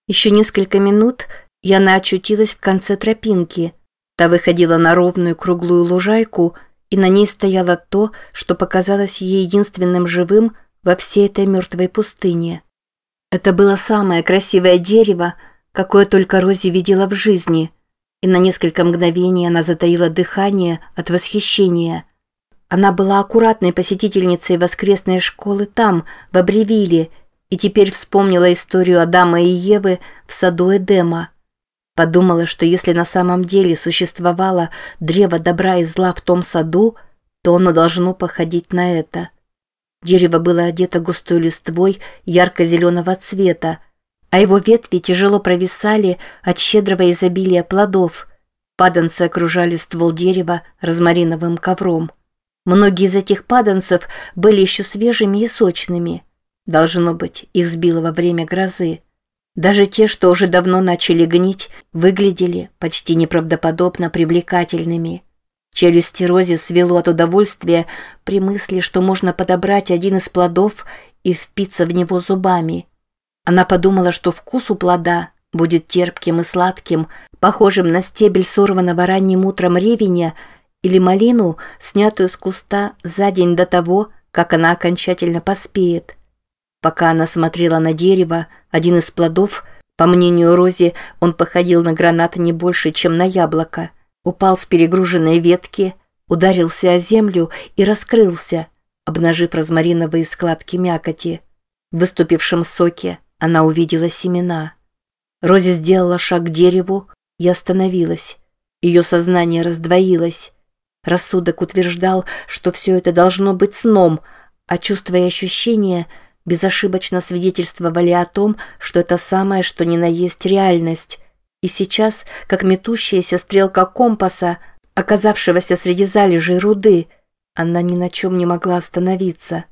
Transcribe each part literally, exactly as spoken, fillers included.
Еще несколько минут, и она очутилась в конце тропинки. Та выходила на ровную круглую лужайку, и на ней стояло то, что показалось ей единственным живым во всей этой мертвой пустыне. Это было самое красивое дерево, какое только Рози видела в жизни, и на несколько мгновений она затаила дыхание от восхищения. Она была аккуратной посетительницей воскресной школы там, в Аббревилле, и теперь вспомнила историю Адама и Евы в саду Эдема. Подумала, что если на самом деле существовало древо добра и зла в том саду, то оно должно походить на это. Дерево было одето густой листвой ярко-зеленого цвета, а его ветви тяжело провисали от щедрого изобилия плодов. Паданцы окружали ствол дерева розмариновым ковром. Многие из этих паданцев были еще свежими и сочными. Должно быть, их сбило во время грозы. Даже те, что уже давно начали гнить, выглядели почти неправдоподобно привлекательными. Челюсти Рози свело от удовольствия при мысли, что можно подобрать один из плодов и впиться в него зубами. Она подумала, что вкус у плода будет терпким и сладким, похожим на стебель сорванного ранним утром ревеня или малину, снятую с куста за день до того, как она окончательно поспеет. Пока она смотрела на дерево, один из плодов, по мнению Рози, он походил на гранат не больше, чем на яблоко, упал с перегруженной ветки, ударился о землю и раскрылся, обнажив розмариновые складки мякоти. В выступившем соке она увидела семена. Рози сделала шаг к дереву и остановилась. Ее сознание раздвоилось. Рассудок утверждал, что все это должно быть сном, а чувства и ощущения безошибочно свидетельствовали о том, что это самое, что ни на есть реальность. И сейчас, как метущаяся стрелка компаса, оказавшегося среди залежей руды, она ни на чем не могла остановиться.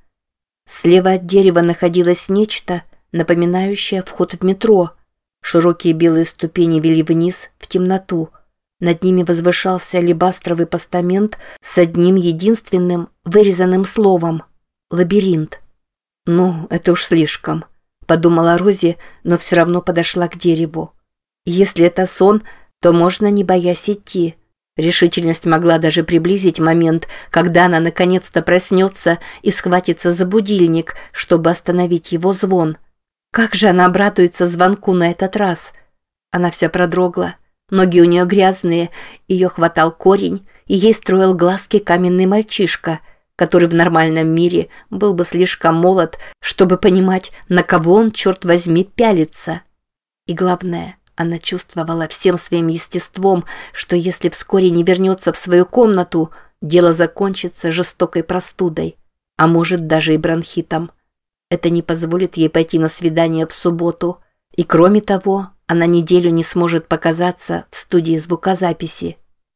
Слева от дерева находилось нечто, напоминающее вход в метро. Широкие белые ступени вели вниз, в темноту. Над ними возвышался алебастровый постамент с одним единственным вырезанным словом — «Лабиринт». «Ну, это уж слишком», — подумала Рози, но все равно подошла к дереву. «Если это сон, то можно не боясь идти». Решительность могла даже приблизить момент, когда она наконец-то проснется и схватится за будильник, чтобы остановить его звон. Как же она обрадуется звонку на этот раз? Она вся продрогла, ноги у нее грязные, ее хватал корень, и ей строил глазки каменный мальчишка, который в нормальном мире был бы слишком молод, чтобы понимать, на кого он, черт возьми, пялится. И главное, она чувствовала всем своим естеством, что если вскоре не вернется в свою комнату, дело закончится жестокой простудой, а может даже и бронхитом. Это не позволит ей пойти на свидание в субботу, и кроме того, она неделю не сможет показаться в студии звукозаписи.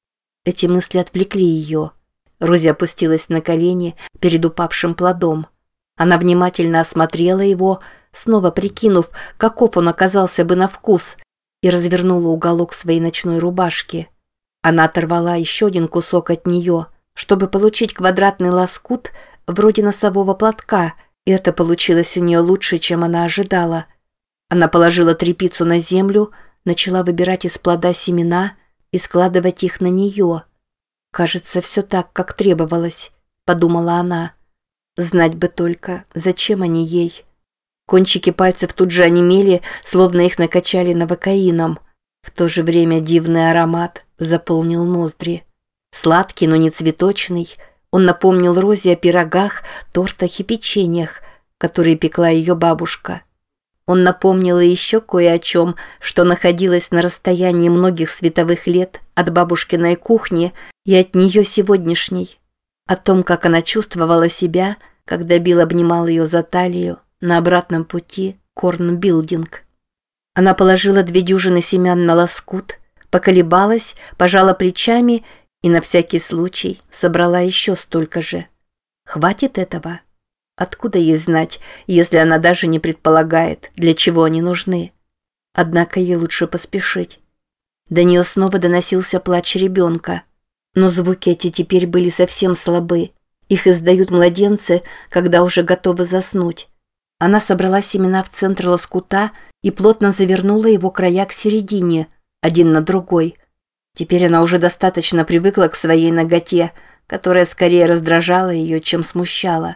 Эти мысли отвлекли ее. Рози опустилась на колени перед упавшим плодом. Она внимательно осмотрела его, снова прикинув, каков он оказался бы на вкус, и развернула уголок своей ночной рубашки. Она оторвала еще один кусок от нее, чтобы получить квадратный лоскут вроде носового платка, и это получилось у нее лучше, чем она ожидала. Она положила тряпицу на землю, начала выбирать из плода семена и складывать их на нее. «Кажется, все так, как требовалось», — подумала она. «Знать бы только, зачем они ей». Кончики пальцев тут же онемели, словно их накачали новокаином. В то же время дивный аромат заполнил ноздри. Сладкий, но не цветочный, он напомнил Розе о пирогах, тортах и печеньях, которые пекла ее бабушка. Он напомнил и еще кое о чем, что находилось на расстоянии многих световых лет от бабушкиной кухни и от нее сегодняшней. О том, как она чувствовала себя, когда Билл обнимал ее за талию на обратном пути Корнбилдинг. Она положила две дюжины семян на лоскут, поколебалась, пожала плечами и на всякий случай собрала еще столько же. Хватит этого? Откуда ей знать, если она даже не предполагает, для чего они нужны? Однако ей лучше поспешить. До нее снова доносился плач ребенка. Но звуки эти теперь были совсем слабы. Их издают младенцы, когда уже готовы заснуть. Она собрала семена в центр лоскута и плотно завернула его края к середине, один на другой. Теперь она уже достаточно привыкла к своей наготе, которая скорее раздражала ее, чем смущала.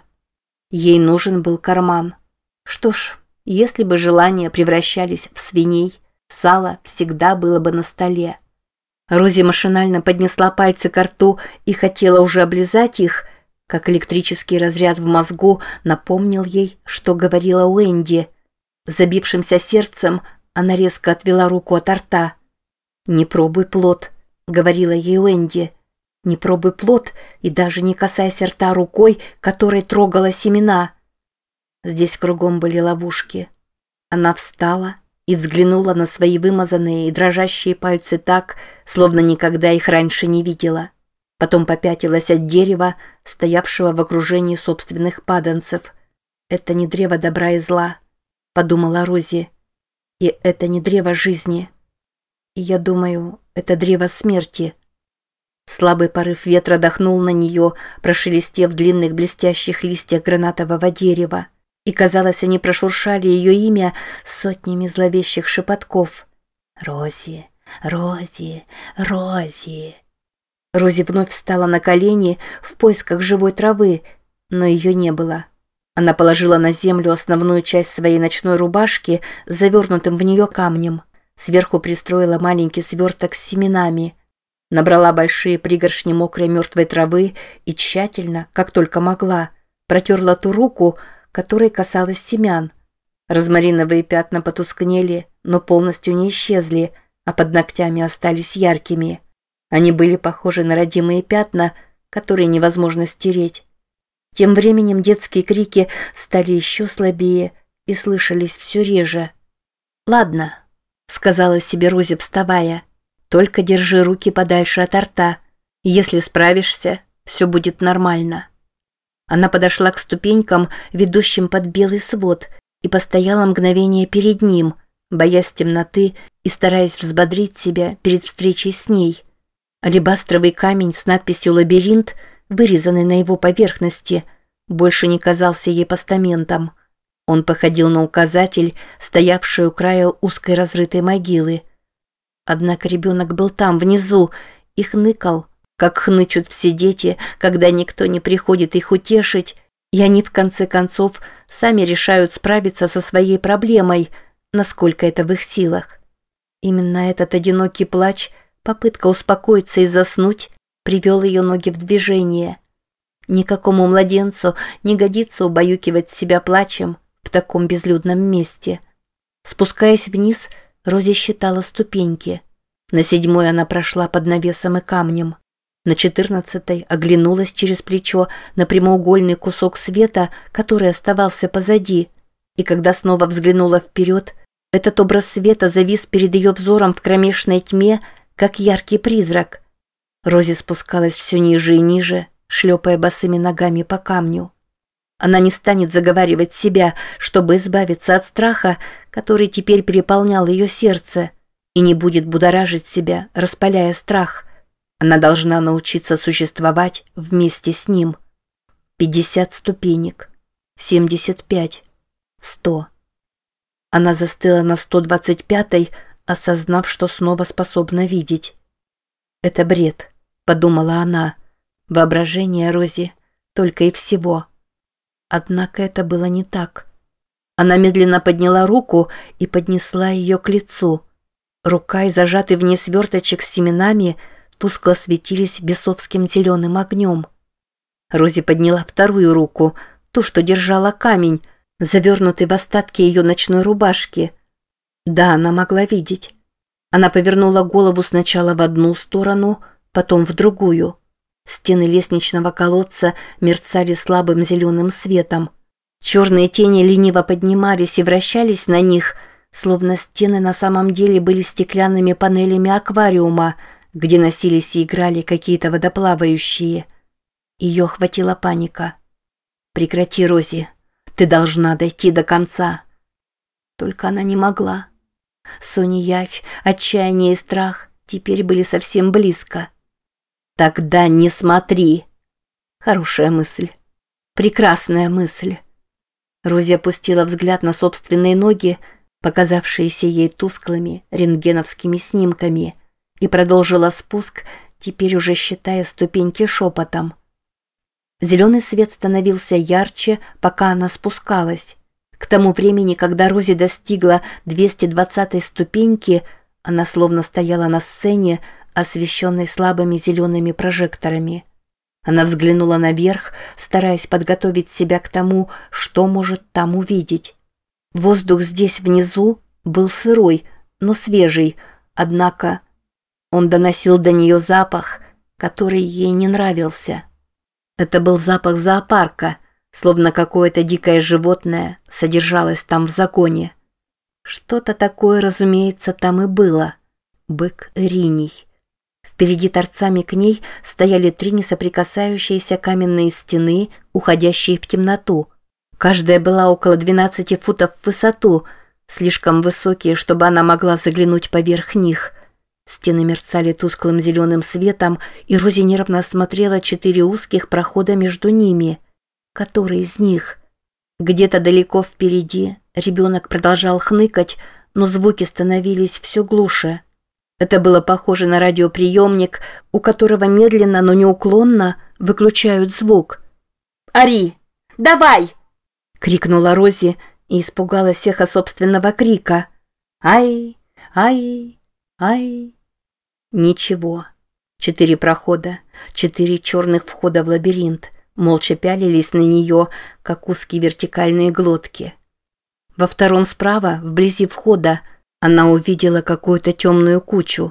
Ей нужен был карман. Что ж, если бы желания превращались в свиней, сало всегда было бы на столе. Рози машинально поднесла пальцы ко рту и хотела уже облизать их, как электрический разряд в мозгу напомнил ей, что говорила Уэнди. Забившимся сердцем она резко отвела руку от рта. «Не пробуй плод», — говорила ей Уэнди. «Не пробуй плод и даже не касайся рта рукой, которой трогала семена». Здесь кругом были ловушки. Она встала и взглянула на свои вымазанные и дрожащие пальцы так, словно никогда их раньше не видела. Потом попятилась от дерева, стоявшего в окружении собственных паданцев. «Это не древо добра и зла», — подумала Рози. «И это не древо жизни. И я думаю, это древо смерти». Слабый порыв ветра дохнул на нее, прошелестев в длинных блестящих листьях гранатового дерева. И, казалось, они прошуршали ее имя сотнями зловещих шепотков. «Рози, Рози, Рози». Рози вновь встала на колени в поисках живой травы, но ее не было. Она положила на землю основную часть своей ночной рубашки с завернутым в нее камнем. Сверху пристроила маленький сверток с семенами. Набрала большие пригоршни мокрой мертвой травы и тщательно, как только могла, протерла ту руку, которой касалась семян. Розмариновые пятна потускнели, но полностью не исчезли, а под ногтями остались яркими. Они были похожи на родимые пятна, которые невозможно стереть. Тем временем детские крики стали еще слабее и слышались все реже. «Ладно», — сказала себе Рози, вставая, — «только держи руки подальше от рта. Если справишься, все будет нормально». Она подошла к ступенькам, ведущим под белый свод, и постояла мгновение перед ним, боясь темноты и стараясь взбодрить себя перед встречей с ней. Алебастровый камень с надписью «Лабиринт», вырезанный на его поверхности, больше не казался ей постаментом. Он походил на указатель, стоявший у края узкой разрытой могилы. Однако ребенок был там, внизу, и хныкал, как хнычут все дети, когда никто не приходит их утешить, и они, в конце концов, сами решают справиться со своей проблемой, насколько это в их силах. Именно этот одинокий плач, попытка успокоиться и заснуть, привел ее ноги в движение. Никакому младенцу не годится убаюкивать себя плачем в таком безлюдном месте. Спускаясь вниз, Рози считала ступеньки. На седьмой она прошла под навесом и камнем. На четырнадцатой оглянулась через плечо на прямоугольный кусок света, который оставался позади, и когда снова взглянула вперед, этот образ света завис перед ее взором в кромешной тьме, как яркий призрак. Рози спускалась все ниже и ниже, шлепая босыми ногами по камню. Она не станет заговаривать себя, чтобы избавиться от страха, который теперь переполнял ее сердце, и не будет будоражить себя, распаляя страх. Она должна научиться существовать вместе с ним. Пятьдесят ступенек. Семьдесят пять. Сто. Она застыла на сто двадцать пятой, осознав, что снова способна видеть. «Это бред», — подумала она. «Воображение, Рози, только и всего». Однако это было не так. Она медленно подняла руку и поднесла ее к лицу. Рука и зажатый в ней сверточек с семенами тускло светились бесовским зеленым огнем. Рози подняла вторую руку, ту, что держала камень, завернутый в остатки ее ночной рубашки. Да, она могла видеть. Она повернула голову сначала в одну сторону, потом в другую. Стены лестничного колодца мерцали слабым зеленым светом. Черные тени лениво поднимались и вращались на них, словно стены на самом деле были стеклянными панелями аквариума, где носились и играли какие-то водоплавающие. Ее охватила паника. «Прекрати, Рози, ты должна дойти до конца». Только она не могла. Сон и явь, отчаяние и страх теперь были совсем близко. «Тогда не смотри». Хорошая мысль. Прекрасная мысль. Рози опустила взгляд на собственные ноги, показавшиеся ей тусклыми рентгеновскими снимками, и продолжила спуск, теперь уже считая ступеньки шепотом. Зеленый свет становился ярче, пока она спускалась. К тому времени, когда Рози достигла двести двадцатой ступеньки, она словно стояла на сцене, освещенной слабыми зелеными прожекторами. Она взглянула наверх, стараясь подготовить себя к тому, что может там увидеть. Воздух здесь внизу был сырой, но свежий, однако он доносил до нее запах, который ей не нравился. Это был запах зоопарка, словно какое-то дикое животное содержалось там в загоне. Что-то такое, разумеется, там и было. Бык Риний. Впереди торцами к ней стояли три несоприкасающиеся каменные стены, уходящие в темноту. Каждая была около двенадцати футов в высоту, слишком высокие, чтобы она могла заглянуть поверх них. Стены мерцали тусклым зеленым светом, и Рози нервно осмотрела четыре узких прохода между ними. Который из них? Где-то далеко впереди ребенок продолжал хныкать, но звуки становились все глуше. Это было похоже на радиоприемник, у которого медленно, но неуклонно выключают звук. «Ари, давай!» — крикнула Рози и испугалась эхо собственного крика. «Ай, ай, ай!» Ничего. Четыре прохода, четыре черных входа в лабиринт молча пялились на нее, как узкие вертикальные глотки. Во втором справа, вблизи входа, она увидела какую-то темную кучу.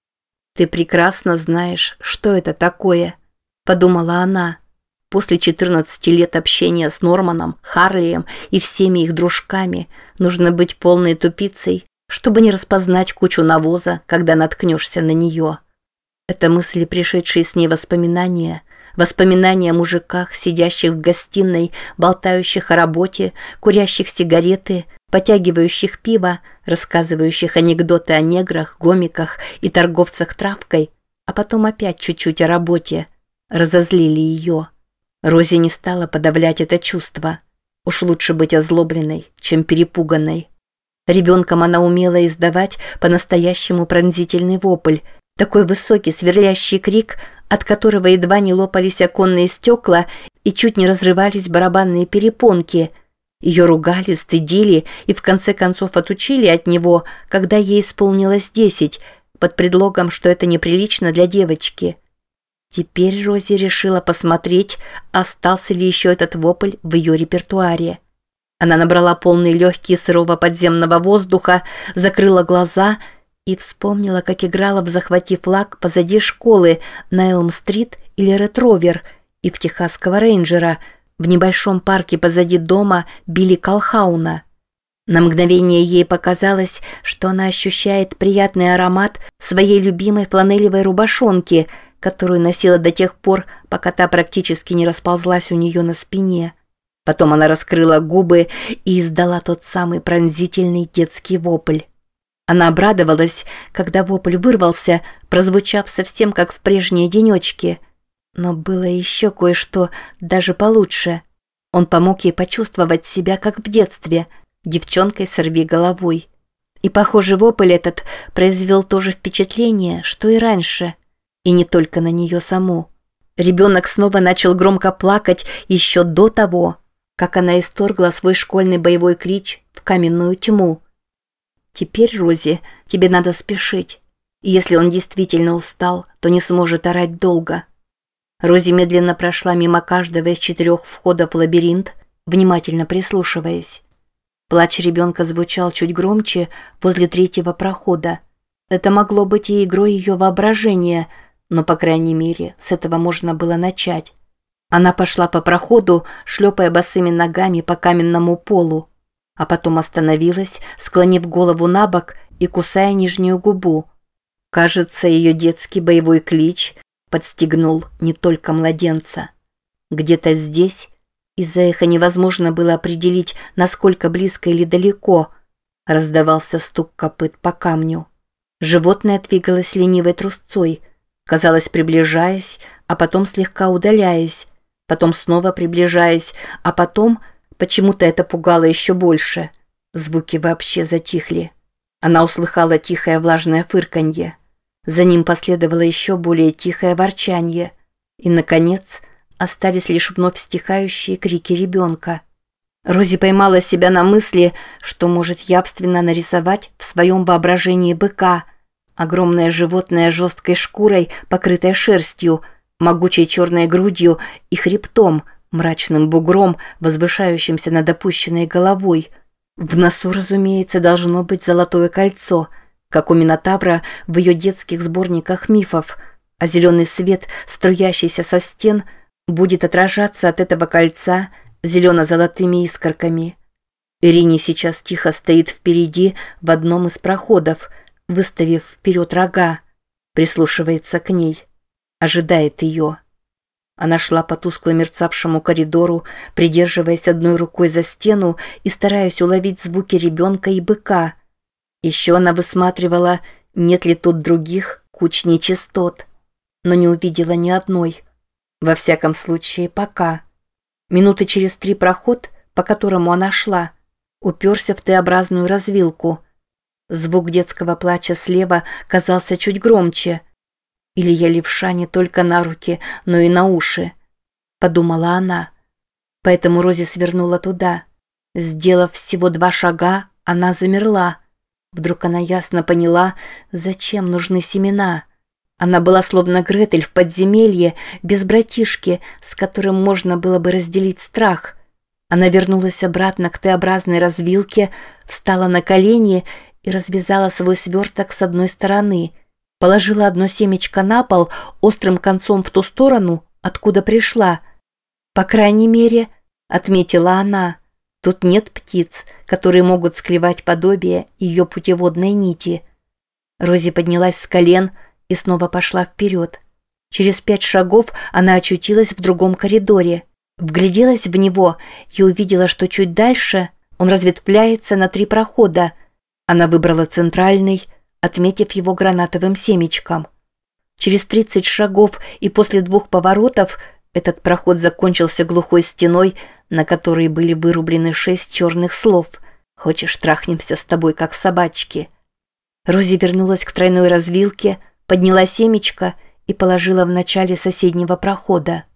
«Ты прекрасно знаешь, что это такое», — подумала она. После четырнадцати лет общения с Норманом, Харлием и всеми их дружками нужно быть полной тупицей, чтобы не распознать кучу навоза, когда наткнешься на нее. Это мысли, пришедшие с ней воспоминания, воспоминания о мужиках, сидящих в гостиной, болтающих о работе, курящих сигареты, потягивающих пиво, рассказывающих анекдоты о неграх, гомиках и торговцах травкой, а потом опять чуть-чуть о работе, разозлили ее. Рози не стала подавлять это чувство. Уж лучше быть озлобленной, чем перепуганной. Ребенком она умела издавать по-настоящему пронзительный вопль, такой высокий сверлящий крик, от которого едва не лопались оконные стекла и чуть не разрывались барабанные перепонки. Ее ругали, стыдили и в конце концов отучили от него, когда ей исполнилось десять, под предлогом, что это неприлично для девочки. Теперь Рози решила посмотреть, остался ли еще этот вопль в ее репертуаре. Она набрала полные легкие сырого подземного воздуха, закрыла глаза и вспомнила, как играла в «Захвати флаг» позади школы на Элм-стрит или Ред-Ровер и в «Техасского рейнджера» в небольшом парке позади дома Билли Колхауна. На мгновение ей показалось, что она ощущает приятный аромат своей любимой фланелевой рубашонки, которую носила до тех пор, пока та практически не расползлась у нее на спине. Потом она раскрыла губы и издала тот самый пронзительный детский вопль. Она обрадовалась, когда вопль вырвался, прозвучав совсем как в прежние денечки. Но было еще кое-что даже получше. Он помог ей почувствовать себя, как в детстве, девчонкой сорвиголовой. И, похоже, вопль этот произвел то же впечатление, что и раньше. И не только на нее саму. Ребенок снова начал громко плакать еще до того, как она исторгла свой школьный боевой клич в каменную тьму. «Теперь, Рози, тебе надо спешить. И если он действительно устал, то не сможет орать долго». Рози медленно прошла мимо каждого из четырех входов в лабиринт, внимательно прислушиваясь. Плач ребенка звучал чуть громче возле третьего прохода. Это могло быть и игрой ее воображения, но, по крайней мере, с этого можно было начать. Она пошла по проходу, шлепая босыми ногами по каменному полу, а потом остановилась, склонив голову на бок и кусая нижнюю губу. Кажется, ее детский боевой клич подстегнул не только младенца. Где-то здесь, из-за эха невозможно было определить, насколько близко или далеко, раздавался стук копыт по камню. Животное двигалось ленивой трусцой, казалось, приближаясь, а потом слегка удаляясь, потом снова приближаясь, а потом, Почему-то это пугало еще больше. Звуки вообще затихли. Она услыхала тихое влажное фырканье. За ним последовало еще более тихое ворчанье. И, наконец, остались лишь вновь стихающие крики ребенка. Рози поймала себя на мысли, что может явственно нарисовать в своем воображении быка. Огромное животное с жесткой шкурой, покрытой шерстью, могучей черной грудью и хребтом, мрачным бугром, возвышающимся над опущенной головой. В носу, разумеется, должно быть золотое кольцо, как у Минотавра в ее детских сборниках мифов, а зеленый свет, струящийся со стен, будет отражаться от этого кольца зелено-золотыми искорками. Ирине сейчас тихо стоит впереди в одном из проходов, выставив вперед рога, прислушивается к ней, ожидает ее. Она шла по тускло мерцавшему коридору, придерживаясь одной рукой за стену и стараясь уловить звуки ребенка и быка. Еще она высматривала, нет ли тут других куч нечистот, но не увидела ни одной. Во всяком случае, пока. Минуты через три проход, по которому она шла, уперся в Т-образную развилку. Звук детского плача слева казался чуть громче. Или я левша не только на руки, но и на уши, подумала она. Поэтому Рози свернула туда. Сделав всего два шага, она замерла. Вдруг она ясно поняла, зачем нужны семена. Она была словно Гретель в подземелье, без братишки, с которым можно было бы разделить страх. Она вернулась обратно к Т-образной развилке, встала на колени и развязала свой сверток с одной стороны. Положила одно семечко на пол, острым концом в ту сторону, откуда пришла. «По крайней мере», — отметила она, — «тут нет птиц, которые могут склевать подобие ее путеводной нити». Рози поднялась с колен и снова пошла вперед. Через пять шагов она очутилась в другом коридоре. Вгляделась в него и увидела, что чуть дальше он разветвляется на три прохода. Она выбрала центральный, отметив его гранатовым семечком. Через тридцать шагов и после двух поворотов этот проход закончился глухой стеной, на которой были вырублены шесть черных слов «Хочешь, трахнемся с тобой, как собачки». Рози вернулась к тройной развилке, подняла семечко и положила в начале соседнего прохода.